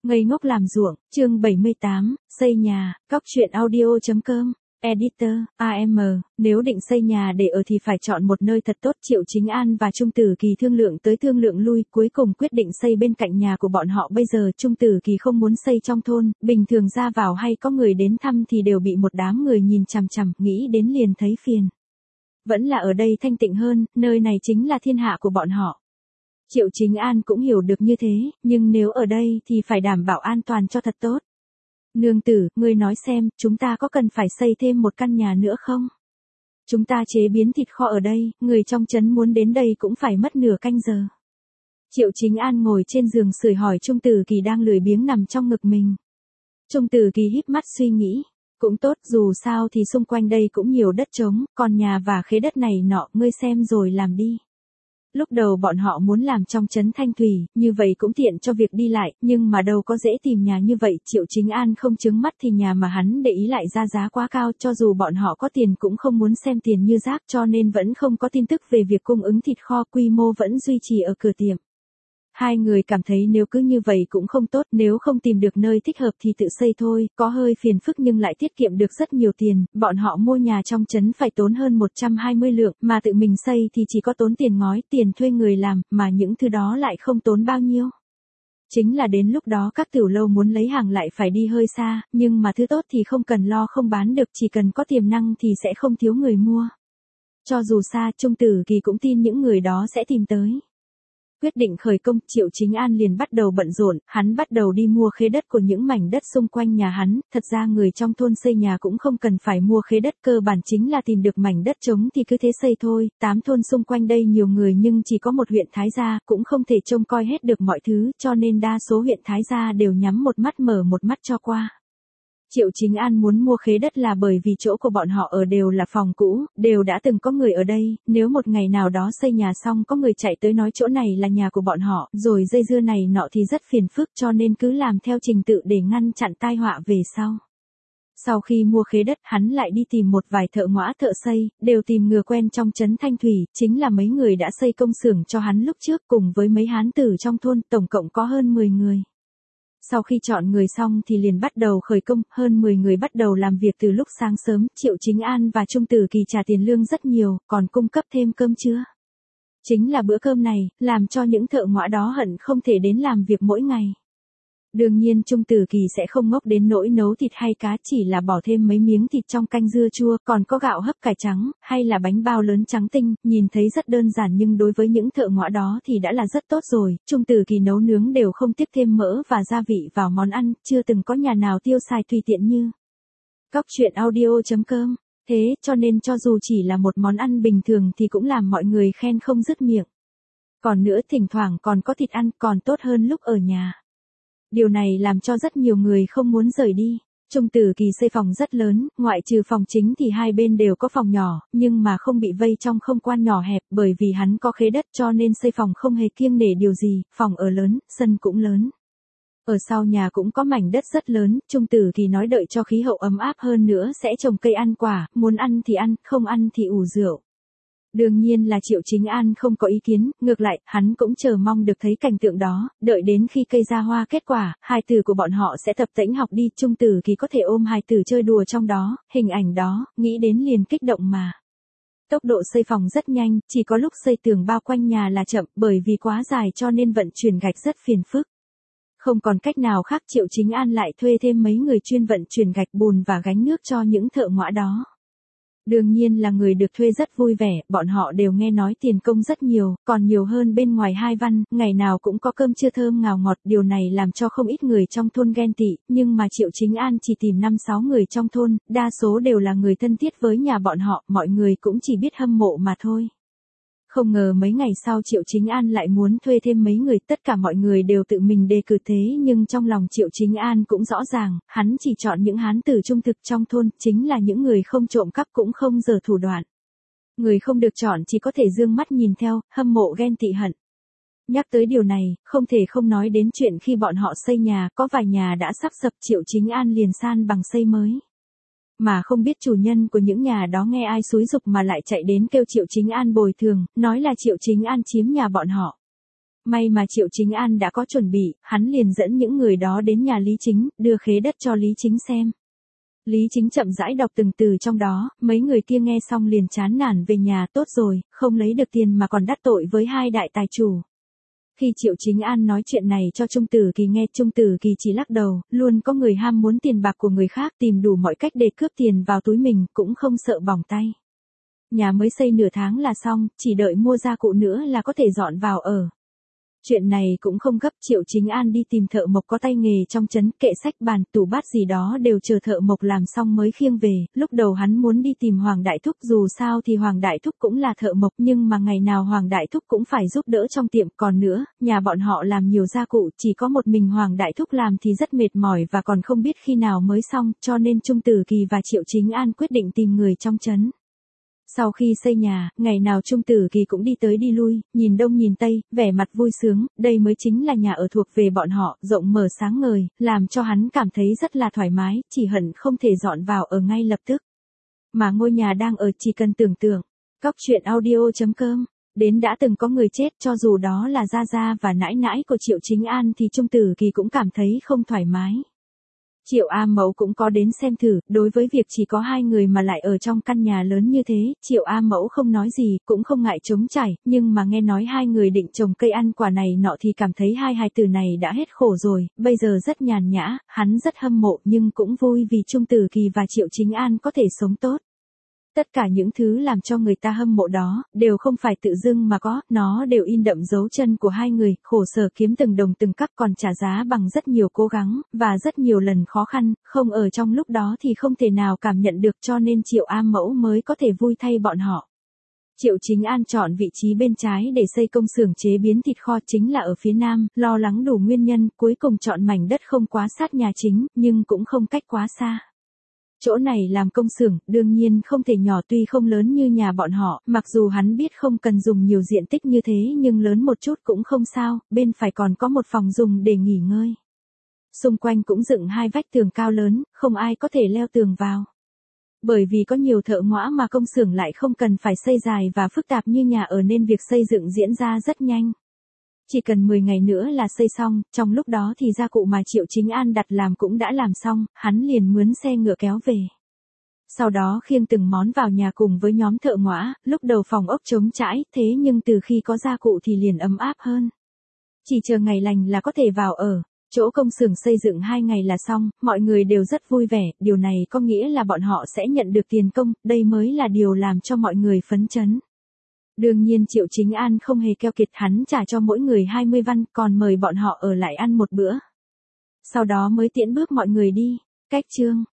Ngây ngốc làm ruộng, chương 78, xây nhà, Cóc truyện audio.com, editor, AM, nếu định xây nhà để ở thì phải chọn một nơi thật tốt. Triệu Chính An và Trung Tử Kỳ thương lượng tới thương lượng lui, cuối cùng quyết định xây bên cạnh nhà của bọn họ. Bây giờ Trung Tử Kỳ không muốn xây trong thôn, bình thường ra vào hay có người đến thăm thì đều bị một đám người nhìn chằm chằm, nghĩ đến liền thấy phiền. Vẫn là ở đây thanh tịnh hơn, nơi này chính là thiên hạ của bọn họ. Triệu Chính An cũng hiểu được như thế, nhưng nếu ở đây thì phải đảm bảo an toàn cho thật tốt. Nương tử, ngươi nói xem, chúng ta có cần phải xây thêm một căn nhà nữa không? Chúng ta chế biến thịt kho ở đây, người trong trấn muốn đến đây cũng phải mất nửa canh giờ. Triệu Chính An ngồi trên giường sưởi hỏi Trung Tử Kỳ đang lười biếng nằm trong ngực mình. Trung Tử Kỳ híp mắt suy nghĩ. Cũng tốt, dù sao thì xung quanh đây cũng nhiều đất trống, còn nhà và khế đất này nọ, ngươi xem rồi làm đi. Lúc đầu bọn họ muốn làm trong trấn Thanh Thủy, như vậy cũng tiện cho việc đi lại, nhưng mà đâu có dễ tìm nhà như vậy. Triệu Chính An không trứng mắt thì nhà mà hắn để ý lại ra giá quá cao, cho dù bọn họ có tiền cũng không muốn xem tiền như rác, cho nên vẫn không có tin tức về việc cung ứng thịt kho, quy mô vẫn duy trì ở cửa tiệm. Hai người cảm thấy nếu cứ như vậy cũng không tốt, nếu không tìm được nơi thích hợp thì tự xây thôi, có hơi phiền phức nhưng lại tiết kiệm được rất nhiều tiền. Bọn họ mua nhà trong trấn phải tốn hơn 120 lượng, mà tự mình xây thì chỉ có tốn tiền ngói, tiền thuê người làm, mà những thứ đó lại không tốn bao nhiêu. Chính là đến lúc đó các tiểu lâu muốn lấy hàng lại phải đi hơi xa, nhưng mà thứ tốt thì không cần lo không bán được, chỉ cần có tiềm năng thì sẽ không thiếu người mua. Cho dù xa, Trung Tử Kỳ cũng tin những người đó sẽ tìm tới. Quyết định khởi công, Triệu Chính An liền bắt đầu bận rộn, hắn bắt đầu đi mua khế đất của những mảnh đất xung quanh nhà hắn. Thật ra người trong thôn xây nhà cũng không cần phải mua khế đất, cơ bản chính là tìm được mảnh đất trống thì cứ thế xây thôi. 8 thôn xung quanh đây nhiều người nhưng chỉ có một huyện Thái Gia, cũng không thể trông coi hết được mọi thứ, cho nên đa số huyện Thái Gia đều nhắm một mắt mở một mắt cho qua. Triệu Chính An muốn mua khế đất là bởi vì chỗ của bọn họ ở đều là phòng cũ, đều đã từng có người ở đây, nếu một ngày nào đó xây nhà xong có người chạy tới nói chỗ này là nhà của bọn họ, rồi dây dưa này nọ thì rất phiền phức, cho nên cứ làm theo trình tự để ngăn chặn tai họa về sau. Sau khi mua khế đất, hắn lại đi tìm một vài thợ ngõa thợ xây, đều tìm người quen trong trấn Thanh Thủy, chính là mấy người đã xây công xưởng cho hắn lúc trước, cùng với mấy hán tử trong thôn, tổng cộng có hơn 10 người. Sau khi chọn người xong thì liền bắt đầu khởi công, hơn 10 người bắt đầu làm việc từ lúc sáng sớm. Triệu Chính An và Trung Tử Kỳ trả tiền lương rất nhiều, còn cung cấp thêm cơm trưa. Chính là bữa cơm này, làm cho những thợ ngõa đó hận không thể đến làm việc mỗi ngày. Đương nhiên Trung Tử Kỳ sẽ không ngốc đến nỗi nấu thịt hay cá, chỉ là bỏ thêm mấy miếng thịt trong canh dưa chua, còn có gạo hấp cải trắng, hay là bánh bao lớn trắng tinh, nhìn thấy rất đơn giản nhưng đối với những thợ ngõa đó thì đã là rất tốt rồi. Trung Tử Kỳ nấu nướng đều không tiếp thêm mỡ và gia vị vào món ăn, chưa từng có nhà nào tiêu xài tùy tiện như Cóc truyện audio.com. Thế cho nên cho dù chỉ là một món ăn bình thường thì cũng làm mọi người khen không dứt miệng. Còn nữa thỉnh thoảng còn có thịt ăn, còn tốt hơn lúc ở nhà. Điều này làm cho rất nhiều người không muốn rời đi. Trung Tử Kỳ xây phòng rất lớn, ngoại trừ phòng chính thì hai bên đều có phòng nhỏ, nhưng mà không bị vây trong không gian nhỏ hẹp, bởi vì hắn có khế đất cho nên xây phòng không hề kiêng nể điều gì, phòng ở lớn, sân cũng lớn. Ở sau nhà cũng có mảnh đất rất lớn, Trung Tử Kỳ nói đợi cho khí hậu ấm áp hơn nữa sẽ trồng cây ăn quả, muốn ăn thì ăn, không ăn thì ủ rượu. Đương nhiên là Triệu Chính An không có ý kiến, ngược lại, hắn cũng chờ mong được thấy cảnh tượng đó, đợi đến khi cây ra hoa kết quả, hài tử của bọn họ sẽ tập tễnh học đi, Trung Tử Kỳ có thể ôm hài tử chơi đùa trong đó, hình ảnh đó, nghĩ đến liền kích động mà. Tốc độ xây phòng rất nhanh, chỉ có lúc xây tường bao quanh nhà là chậm, bởi vì quá dài cho nên vận chuyển gạch rất phiền phức. Không còn cách nào khác, Triệu Chính An lại thuê thêm mấy người chuyên vận chuyển gạch bùn và gánh nước cho những thợ ngõa đó. Đương nhiên là người được thuê rất vui vẻ, bọn họ đều nghe nói tiền công rất nhiều, còn nhiều hơn bên ngoài hai văn, ngày nào cũng có cơm trưa thơm ngào ngọt, điều này làm cho không ít người trong thôn ghen tị, nhưng mà Triệu Chính An chỉ tìm 5-6 người trong thôn, đa số đều là người thân thiết với nhà bọn họ, mọi người cũng chỉ biết hâm mộ mà thôi. Không ngờ mấy ngày sau Triệu Chính An lại muốn thuê thêm mấy người, tất cả mọi người đều tự mình đề cử thế nhưng trong lòng Triệu Chính An cũng rõ ràng, hắn chỉ chọn những hán tử trung thực trong thôn, chính là những người không trộm cắp cũng không giở thủ đoạn. Người không được chọn chỉ có thể dương mắt nhìn theo, hâm mộ ghen tị hận. Nhắc tới điều này, không thể không nói đến chuyện khi bọn họ xây nhà, có vài nhà đã sắp sập, Triệu Chính An liền san bằng xây mới. Mà không biết chủ nhân của những nhà đó nghe ai xúi giục mà lại chạy đến kêu Triệu Chính An bồi thường, nói là Triệu Chính An chiếm nhà bọn họ. May mà Triệu Chính An đã có chuẩn bị, hắn liền dẫn những người đó đến nhà Lý Chính, đưa khế đất cho Lý Chính xem. Lý Chính chậm rãi đọc từng từ trong đó, mấy người kia nghe xong liền chán nản về nhà. Tốt rồi, không lấy được tiền mà còn đắc tội với hai đại tài chủ. Khi Triệu Chính An nói chuyện này cho Trung Tử Kỳ nghe, Trung Tử Kỳ chỉ lắc đầu, luôn có người ham muốn tiền bạc của người khác, tìm đủ mọi cách để cướp tiền vào túi mình, cũng không sợ bỏng tay. Nhà mới xây nửa tháng là xong, chỉ đợi mua gia cụ nữa là có thể dọn vào ở. Chuyện này cũng không gấp, Triệu Chính An đi tìm thợ mộc có tay nghề trong trấn, kệ sách bàn, tủ bát gì đó đều chờ thợ mộc làm xong mới khiêng về. Lúc đầu hắn muốn đi tìm Hoàng Đại Thúc, dù sao thì Hoàng Đại Thúc cũng là thợ mộc, nhưng mà ngày nào Hoàng Đại Thúc cũng phải giúp đỡ trong tiệm. Còn nữa, nhà bọn họ làm nhiều gia cụ, chỉ có một mình Hoàng Đại Thúc làm thì rất mệt mỏi và còn không biết khi nào mới xong, cho nên Trung Tử Kỳ và Triệu Chính An quyết định tìm người trong trấn. Sau khi xây nhà, ngày nào Trung Tử Kỳ cũng đi tới đi lui, nhìn đông nhìn tây, vẻ mặt vui sướng, đây mới chính là nhà ở thuộc về bọn họ, rộng mở sáng ngời, làm cho hắn cảm thấy rất là thoải mái, chỉ hận không thể dọn vào ở ngay lập tức. Mà ngôi nhà đang ở chỉ cần tưởng tượng. Cóc truyện audio.com. Đến đã từng có người chết, cho dù đó là gia gia và nãi nãi của Triệu Chính An thì Trung Tử Kỳ cũng cảm thấy không thoải mái. Triệu A Mẫu cũng có đến xem thử, đối với việc chỉ có hai người mà lại ở trong căn nhà lớn như thế, Triệu A Mẫu không nói gì, cũng không ngại trống trải, nhưng mà nghe nói hai người định trồng cây ăn quả này nọ thì cảm thấy hai hài tử này đã hết khổ rồi, bây giờ rất nhàn nhã, hắn rất hâm mộ nhưng cũng vui vì Trung Tử Kỳ và Triệu Chính An có thể sống tốt. Tất cả những thứ làm cho người ta hâm mộ đó, đều không phải tự dưng mà có, nó đều in đậm dấu chân của hai người, khổ sở kiếm từng đồng từng cắc còn trả giá bằng rất nhiều cố gắng, và rất nhiều lần khó khăn, không ở trong lúc đó thì không thể nào cảm nhận được, cho nên Triệu A Mẫu mới có thể vui thay bọn họ. Triệu Chính An chọn vị trí bên trái để xây công xưởng chế biến thịt kho chính là ở phía nam, lo lắng đủ nguyên nhân, cuối cùng chọn mảnh đất không quá sát nhà chính, nhưng cũng không cách quá xa. Chỗ này làm công xưởng, đương nhiên không thể nhỏ, tuy không lớn như nhà bọn họ, mặc dù hắn biết không cần dùng nhiều diện tích như thế nhưng lớn một chút cũng không sao, bên phải còn có một phòng dùng để nghỉ ngơi. Xung quanh cũng dựng hai vách tường cao lớn, không ai có thể leo tường vào. Bởi vì có nhiều thợ ngõa mà công xưởng lại không cần phải xây dài và phức tạp như nhà ở nên việc xây dựng diễn ra rất nhanh. Chỉ cần 10 ngày nữa là xây xong, trong lúc đó thì gia cụ mà Triệu Chính An đặt làm cũng đã làm xong, hắn liền mướn xe ngựa kéo về. Sau đó khiêng từng món vào nhà cùng với nhóm thợ ngõa, lúc đầu phòng ốc trống trải, thế nhưng từ khi có gia cụ thì liền ấm áp hơn. Chỉ chờ ngày lành là có thể vào ở. Chỗ công xưởng xây dựng 2 ngày là xong, mọi người đều rất vui vẻ, điều này có nghĩa là bọn họ sẽ nhận được tiền công, đây mới là điều làm cho mọi người phấn chấn. Đương nhiên Triệu Chính An không hề keo kiệt, hắn trả cho mỗi người 20 văn, còn mời bọn họ ở lại ăn một bữa. Sau đó mới tiễn bước mọi người đi. Cách chương